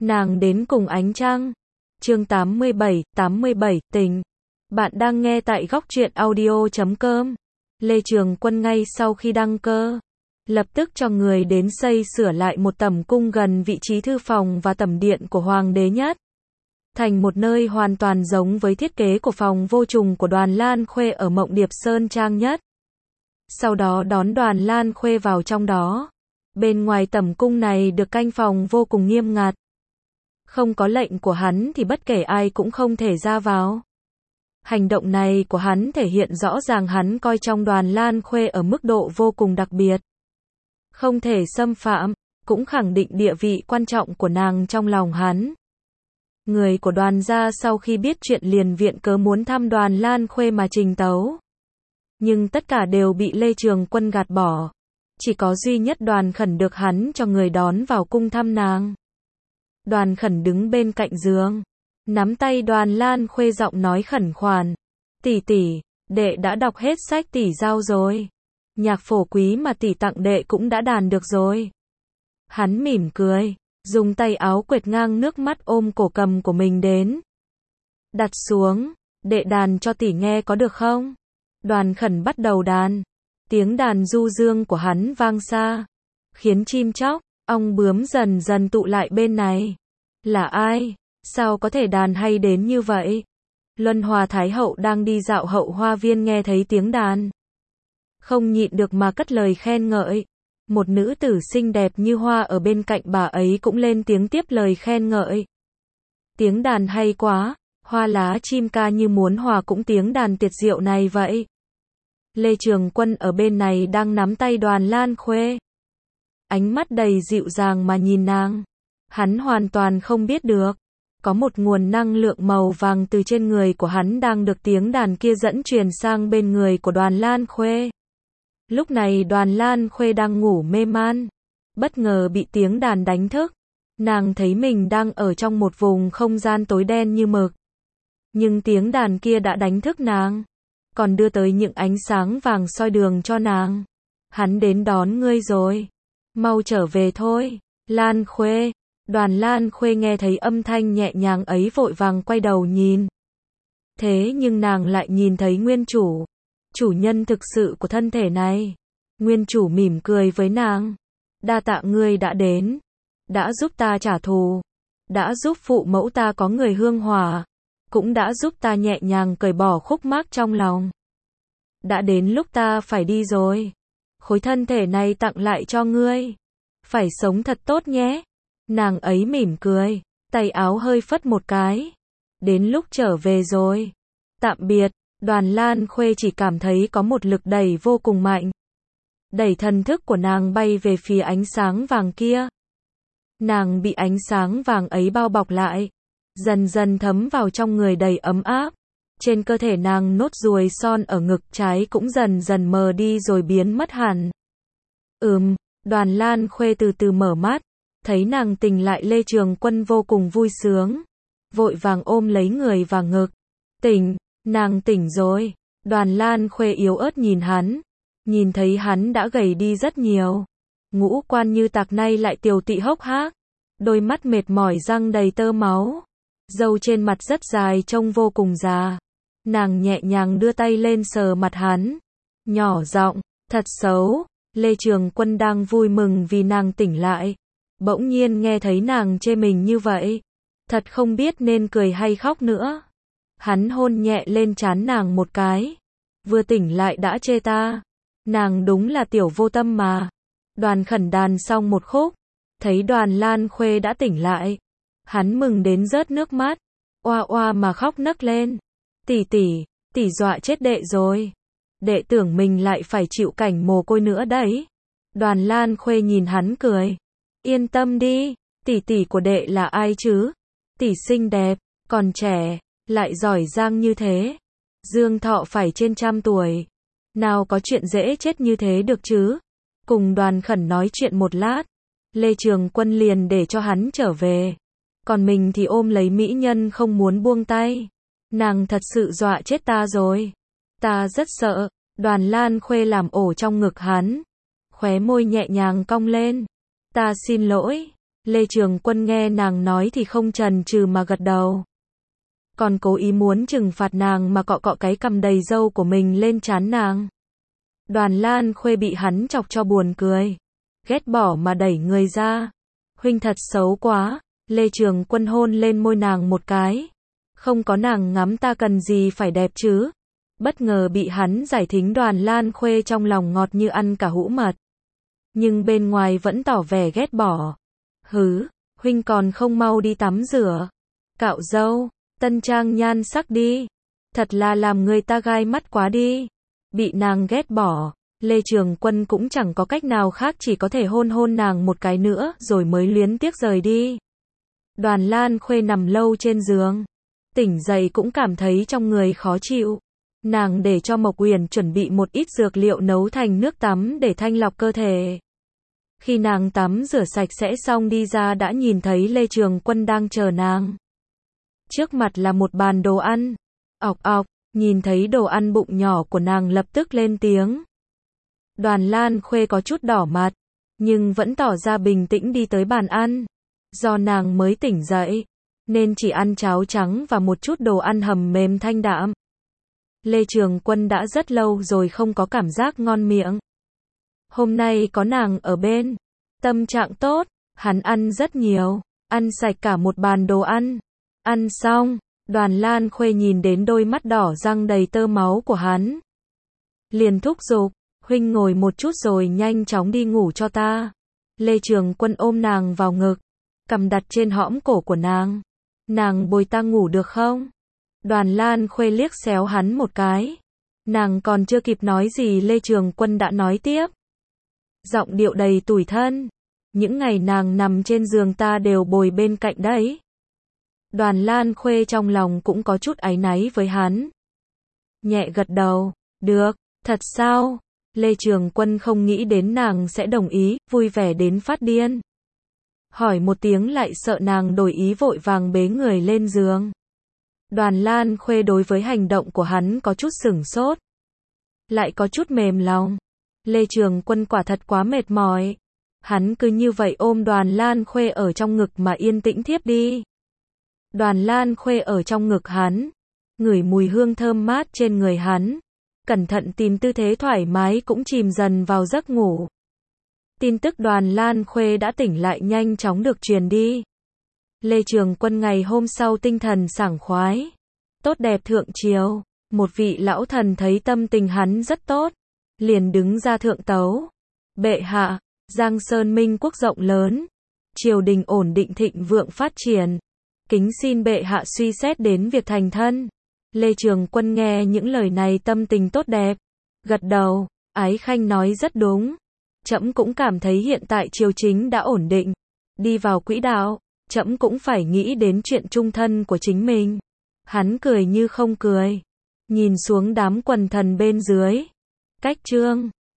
Nàng đến cùng ánh trăng. Chương 87, tình. Bạn đang nghe tại góc truyện audio.com. Lê Trường Quân ngay sau khi đăng cơ, lập tức cho người đến xây sửa lại một tẩm cung gần vị trí thư phòng và tẩm điện của Hoàng đế Nhất, thành một nơi hoàn toàn giống với thiết kế của phòng vô trùng của Đoàn Lan Khuê ở Mộng Điệp Sơn Trang Nhất. Sau đó đón Đoàn Lan Khuê vào trong đó. Bên ngoài tẩm cung này được canh phòng vô cùng nghiêm ngặt. Không có lệnh của hắn thì bất kể ai cũng không thể ra vào. Hành động này của hắn thể hiện rõ ràng hắn coi trọng Đoàn Lan Khuê ở mức độ vô cùng đặc biệt, không thể xâm phạm, cũng khẳng định địa vị quan trọng của nàng trong lòng hắn. Người của Đoàn gia sau khi biết chuyện liền viện cớ muốn thăm Đoàn Lan Khuê mà trình tấu. Nhưng tất cả đều bị Lê Trường Quân gạt bỏ. Chỉ có duy nhất Đoàn Khẩn được hắn cho người đón vào cung thăm nàng. Đoàn Khẩn đứng bên cạnh giường, nắm tay Đoàn Lan Khuê giọng nói khẩn khoản. Tỷ tỷ, đệ đã đọc hết sách tỷ giao rồi. Nhạc phổ quý mà tỷ tặng đệ cũng đã đàn được rồi. Hắn mỉm cười, dùng tay áo quệt ngang nước mắt ôm cổ cầm của mình đến. Đặt xuống, đệ đàn cho tỷ nghe có được không? Đoàn Khẩn bắt đầu đàn. Tiếng đàn du dương của hắn vang xa, khiến chim chóc, ong bướm dần dần tụ lại bên này. Là ai? Sao có thể đàn hay đến như vậy? Luân Hòa Thái Hậu đang đi dạo hậu hoa viên nghe thấy tiếng đàn, không nhịn được mà cất lời khen ngợi. Một nữ tử xinh đẹp như hoa ở bên cạnh bà ấy cũng lên tiếng tiếp lời khen ngợi. Tiếng đàn hay quá, hoa lá chim ca như muốn hòa cũng tiếng đàn tuyệt diệu này vậy. Lê Trường Quân ở bên này đang nắm tay Đoàn Lan Khuê, ánh mắt đầy dịu dàng mà nhìn nàng. Hắn hoàn toàn không biết được, có một nguồn năng lượng màu vàng từ trên người của hắn đang được tiếng đàn kia dẫn truyền sang bên người của Đoàn Lan Khuê. Lúc này Đoàn Lan Khuê đang ngủ mê man, bất ngờ bị tiếng đàn đánh thức. Nàng thấy mình đang ở trong một vùng không gian tối đen như mực. Nhưng tiếng đàn kia đã đánh thức nàng, còn đưa tới những ánh sáng vàng soi đường cho nàng. Hắn đến đón ngươi rồi, mau trở về thôi, Lan Khuê. Đoàn Lan Khuê nghe thấy âm thanh nhẹ nhàng ấy vội vàng quay đầu nhìn. Thế nhưng nàng lại nhìn thấy nguyên chủ, chủ nhân thực sự của thân thể này. Nguyên chủ mỉm cười với nàng. Đa tạ ngươi đã đến, đã giúp ta trả thù, đã giúp phụ mẫu ta có người hương hỏa, cũng đã giúp ta nhẹ nhàng cởi bỏ khúc mắc trong lòng. Đã đến lúc ta phải đi rồi. Khối thân thể này tặng lại cho ngươi. Phải sống thật tốt nhé. Nàng ấy mỉm cười, tay áo hơi phất một cái. Đến lúc trở về rồi. Tạm biệt. Đoàn Lan Khuê chỉ cảm thấy có một lực đẩy vô cùng mạnh, đẩy thần thức của nàng bay về phía ánh sáng vàng kia. Nàng bị ánh sáng vàng ấy bao bọc lại, dần dần thấm vào trong người đầy ấm áp. Trên cơ thể nàng nốt ruồi son ở ngực trái cũng dần dần mờ đi rồi biến mất hẳn. Đoàn Lan Khuê từ từ mở mắt, thấy nàng tỉnh lại. Lê Trường Quân vô cùng vui sướng, vội vàng ôm lấy người vào ngực. Tỉnh, nàng tỉnh rồi. Đoàn Lan Khuê yếu ớt nhìn hắn, nhìn thấy hắn đã gầy đi rất nhiều. Ngũ quan như tạc nay lại tiều tụy hốc hác, đôi mắt mệt mỏi răng đầy tơ máu, râu trên mặt rất dài trông vô cùng già. Nàng nhẹ nhàng đưa tay lên sờ mặt hắn, nhỏ giọng, thật xấu. Lê Trường Quân đang vui mừng vì nàng tỉnh lại, bỗng nhiên nghe thấy nàng chê mình như vậy, thật không biết nên cười hay khóc nữa. Hắn hôn nhẹ lên trán nàng một cái. Vừa tỉnh lại đã chê ta, nàng đúng là tiểu vô tâm mà. Đoàn Khẩn đàn xong một khúc, thấy Đoàn Lan Khuê đã tỉnh lại, hắn mừng đến rớt nước mắt, oa oa mà khóc nấc lên. Tỷ tỷ, tỷ dọa chết đệ rồi. Đệ tưởng mình lại phải chịu cảnh mồ côi nữa đấy. Đoàn Lan Khuê nhìn hắn cười. Yên tâm đi, tỷ tỷ của đệ là ai chứ? Tỷ xinh đẹp, còn trẻ, lại giỏi giang như thế. Dương thọ phải trên 100 tuổi. Nào có chuyện dễ chết như thế được chứ? Cùng Đoàn Khẩn nói chuyện một lát, Lê Trường Quân liền để cho hắn trở về. Còn mình thì ôm lấy mỹ nhân không muốn buông tay. Nàng thật sự dọa chết ta rồi. Ta rất sợ. Đoàn Lan Khuê làm ổ trong ngực hắn, khóe môi nhẹ nhàng cong lên. Ta xin lỗi. Lê Trường Quân nghe nàng nói thì không chần chừ mà gật đầu. Còn cố ý muốn trừng phạt nàng mà cọ cọ cái cằm đầy râu của mình lên trán nàng. Đoàn Lan Khuê bị hắn chọc cho buồn cười. Ghét bỏ mà đẩy người ra. Huynh thật xấu quá. Lê Trường Quân hôn lên môi nàng một cái. Không có nàng ngắm ta cần gì phải đẹp chứ. Bất ngờ bị hắn giải thính, Đoàn Lan Khuê trong lòng ngọt như ăn cả hũ mật. Nhưng bên ngoài vẫn tỏ vẻ ghét bỏ. Hứ, huynh còn không mau đi tắm rửa. Cạo râu, tân trang nhan sắc đi. Thật là làm người ta gai mắt quá đi. Bị nàng ghét bỏ, Lê Trường Quân cũng chẳng có cách nào khác, chỉ có thể hôn hôn nàng một cái nữa rồi mới luyến tiếc rời đi. Đoàn Lan Khuê nằm lâu trên giường. Tỉnh dậy cũng cảm thấy trong người khó chịu. Nàng để cho Mộc Uyển chuẩn bị một ít dược liệu nấu thành nước tắm để thanh lọc cơ thể. Khi nàng tắm rửa sạch sẽ xong đi ra đã nhìn thấy Lê Trường Quân đang chờ nàng. Trước mặt là một bàn đồ ăn. Ọc ọc, nhìn thấy đồ ăn bụng nhỏ của nàng lập tức lên tiếng. Đoàn Lan Khuê có chút đỏ mặt, nhưng vẫn tỏ ra bình tĩnh đi tới bàn ăn. Do nàng mới tỉnh dậy, nên chỉ ăn cháo trắng và một chút đồ ăn hầm mềm thanh đạm. Lê Trường Quân đã rất lâu rồi không có cảm giác ngon miệng. Hôm nay có nàng ở bên, tâm trạng tốt, hắn ăn rất nhiều, ăn sạch cả một bàn đồ ăn. Ăn xong, Đoàn Lan Khuê nhìn đến đôi mắt đỏ răng đầy tơ máu của hắn. Liền thúc giục, huynh ngồi một chút rồi nhanh chóng đi ngủ cho ta. Lê Trường Quân ôm nàng vào ngực, cằm đặt trên hõm cổ của nàng. Nàng bồi ta ngủ được không? Đoàn Lan Khuê liếc xéo hắn một cái. Nàng còn chưa kịp nói gì Lê Trường Quân đã nói tiếp. Giọng điệu đầy tủi thân. Những ngày nàng nằm trên giường ta đều bồi bên cạnh đấy. Đoàn Lan Khuê trong lòng cũng có chút áy náy với hắn. Nhẹ gật đầu. Được, thật sao? Lê Trường Quân không nghĩ đến nàng sẽ đồng ý, vui vẻ đến phát điên. Hỏi một tiếng lại sợ nàng đổi ý, vội vàng bế người lên giường. Đoàn Lan Khuê đối với hành động của hắn có chút sửng sốt. Lại có chút mềm lòng. Lê Trường Quân quả thật quá mệt mỏi. Hắn cứ như vậy ôm Đoàn Lan Khuê ở trong ngực mà yên tĩnh thiếp đi. Đoàn Lan Khuê ở trong ngực hắn, ngửi mùi hương thơm mát trên người hắn, cẩn thận tìm tư thế thoải mái cũng chìm dần vào giấc ngủ. Tin tức Đoàn Lan Khuê đã tỉnh lại nhanh chóng được truyền đi. Lê Trường Quân ngày hôm sau tinh thần sảng khoái, tốt đẹp thượng triều. Một vị lão thần thấy tâm tình hắn rất tốt, liền đứng ra thượng tấu. Bệ hạ, Giang Sơn Minh quốc rộng lớn, triều đình ổn định thịnh vượng phát triển. Kính xin bệ hạ suy xét đến việc thành thân. Lê Trường Quân nghe những lời này tâm tình tốt đẹp, gật đầu. Ái Khanh nói rất đúng. Trẫm cũng cảm thấy hiện tại triều chính đã ổn định, đi vào quỹ đạo. Trẫm cũng phải nghĩ đến chuyện chung thân của chính mình. Hắn cười như không cười, nhìn xuống đám quần thần bên dưới. Cách chương